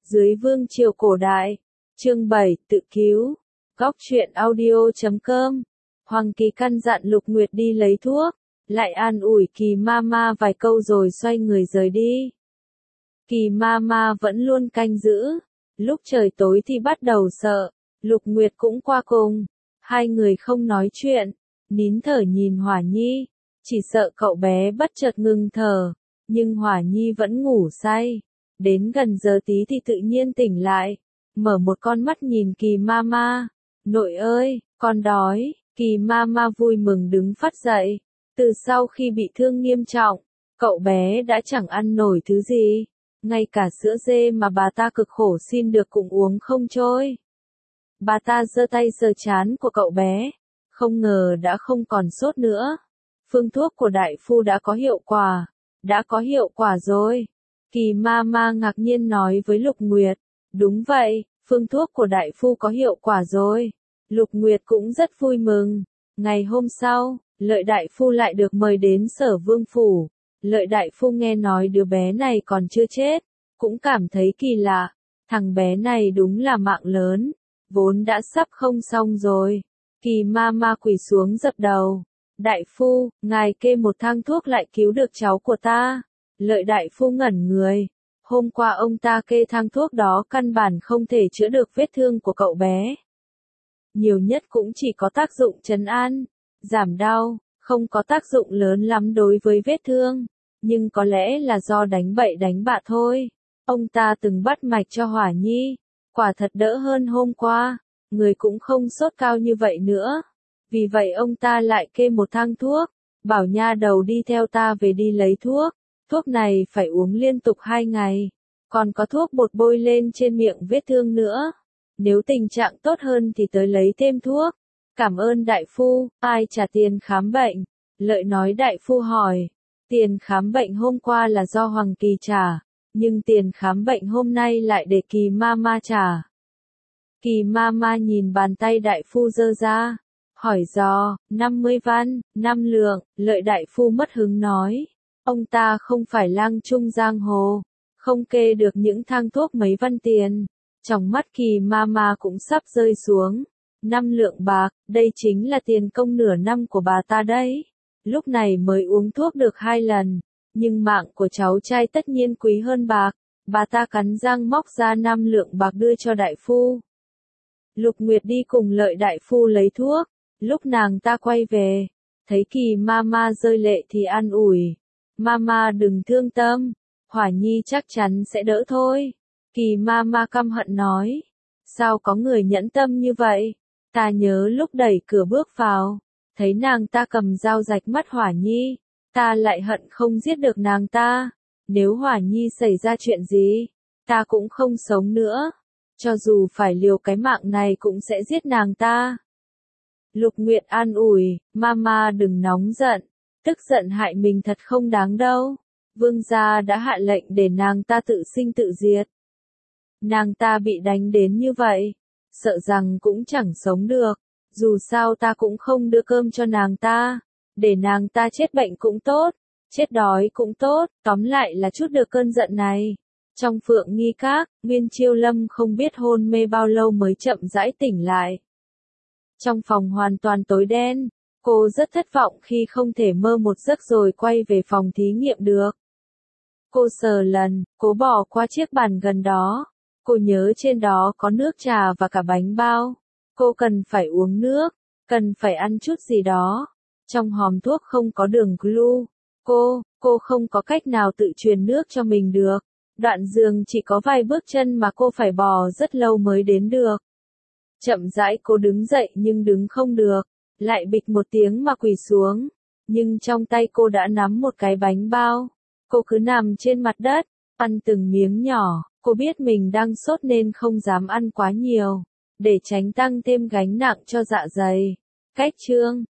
Dưới vương triều cổ đại. Chương 7, tự cứu. Góc truyện audio.com. Hoàng Kỳ căn dặn Lục Nguyệt đi lấy thuốc, lại an ủi Kỳ Mama vài câu rồi xoay người rời đi. Kỳ Mama vẫn luôn canh giữ. Lúc trời tối thì bắt đầu sợ, Lục Nguyệt cũng qua cùng. Hai người không nói chuyện, nín thở nhìn Hỏa Nhi, chỉ sợ cậu bé bất chợt ngừng thở, nhưng Hỏa Nhi vẫn ngủ say. Đến gần giờ tí thì tự nhiên tỉnh lại, mở một con mắt nhìn Kỳ Mama. Nội ơi, con đói. Kỳ Mama vui mừng đứng phắt dậy. Từ sau khi bị thương nghiêm trọng, cậu bé đã chẳng ăn nổi thứ gì. Ngay cả sữa dê mà bà ta cực khổ xin được cũng uống không trôi. Bà ta giơ tay sờ trán của cậu bé. Không ngờ đã không còn sốt nữa. Phương thuốc của đại phu đã có hiệu quả. Đã có hiệu quả rồi. Kỳ Mama ngạc nhiên nói với Lục Nguyệt. Đúng vậy, phương thuốc của đại phu có hiệu quả rồi. Lục Nguyệt cũng rất vui mừng. Ngày hôm sau, Lợi đại phu lại được mời đến Sở Vương phủ. Lợi đại phu nghe nói đứa bé này còn chưa chết, cũng cảm thấy kỳ lạ. Thằng bé này đúng là mạng lớn, vốn đã sắp không xong rồi. Kỳ Mama quỳ xuống dập đầu. Đại phu, ngài kê một thang thuốc lại cứu được cháu của ta. Lợi đại phu ngẩn người. Hôm qua ông ta kê thang thuốc đó căn bản không thể chữa được vết thương của cậu bé. Nhiều nhất cũng chỉ có tác dụng trấn an, giảm đau, không có tác dụng lớn lắm đối với vết thương. Nhưng có lẽ là do đánh bậy đánh bạ thôi. Ông ta từng bắt mạch cho Hỏa Nhi, quả thật đỡ hơn hôm qua, người cũng không sốt cao như vậy nữa. Vì vậy ông ta lại kê một thang thuốc, bảo nha đầu đi theo ta về đi lấy thuốc. Thuốc này phải uống liên tục 2 ngày. Còn có thuốc bột bôi lên trên miệng vết thương nữa. Nếu tình trạng tốt hơn thì tới lấy thêm thuốc. Cảm ơn đại phu, ai trả tiền khám bệnh? Lợi nói đại phu hỏi. Tiền khám bệnh hôm qua là do Hoàng Kỳ trả, nhưng tiền khám bệnh hôm nay lại để Kỳ Mama trả. Kỳ Mama nhìn bàn tay đại phu giơ ra, hỏi dò, 50 văn, 5 lượng, Lợi đại phu mất hứng nói. Ông ta không phải lang trung giang hồ, không kê được những thang thuốc mấy văn tiền. Trong mắt Kỳ Mama cũng sắp rơi xuống. 5 lượng bạc, đây chính là tiền công nửa năm của bà ta đấy. Lúc này mới uống thuốc được 2 lần, nhưng mạng của cháu trai tất nhiên quý hơn bạc. Bà ta cắn răng móc ra 5 lượng bạc đưa cho đại phu. Lục Nguyệt đi cùng Lợi đại phu lấy thuốc. Lúc nàng ta quay về, thấy Kỳ Mama rơi lệ thì an ủi. Mama đừng thương tâm, Hỏa Nhi chắc chắn sẽ đỡ thôi. Kỳ Mama căm hận nói. Sao có người nhẫn tâm như vậy? Ta nhớ lúc đẩy cửa bước vào, thấy nàng ta cầm dao rạch mắt Hỏa Nhi, ta lại hận không giết được nàng ta. Nếu Hỏa Nhi xảy ra chuyện gì, ta cũng không sống nữa. Cho dù phải liều cái mạng này cũng sẽ giết nàng ta. Lục Nguyệt an ủi, Mama đừng nóng giận, tức giận hại mình thật không đáng đâu. Vương gia đã hạ lệnh để nàng ta tự sinh tự diệt. Nàng ta bị đánh đến như vậy, sợ rằng cũng chẳng sống được. Dù sao ta cũng không đưa cơm cho nàng ta, để nàng ta chết bệnh cũng tốt, chết đói cũng tốt, tóm lại là chút được cơn giận này. Trong Phượng Nghi Các, Nguyên Chiêu Lâm không biết hôn mê bao lâu mới chậm rãi tỉnh lại. Trong phòng hoàn toàn tối đen, cô rất thất vọng khi không thể mơ một giấc rồi quay về phòng thí nghiệm được. Cô sờ lần, cố bỏ qua chiếc bàn gần đó. Cô nhớ trên đó có nước trà và cả bánh bao. Cô cần phải uống nước, cần phải ăn chút gì đó. Trong hòm thuốc không có đường glu. Cô không có cách nào tự truyền nước cho mình được. Đoạn giường chỉ có vài bước chân mà cô phải bò rất lâu mới đến được. Chậm rãi cô đứng dậy nhưng đứng không được. Lại bịch một tiếng mà quỳ xuống. Nhưng trong tay cô đã nắm một cái bánh bao. Cô cứ nằm trên mặt đất, ăn từng miếng nhỏ. Cô biết mình đang sốt nên không dám ăn quá nhiều, để tránh tăng thêm gánh nặng cho dạ dày. Cách chương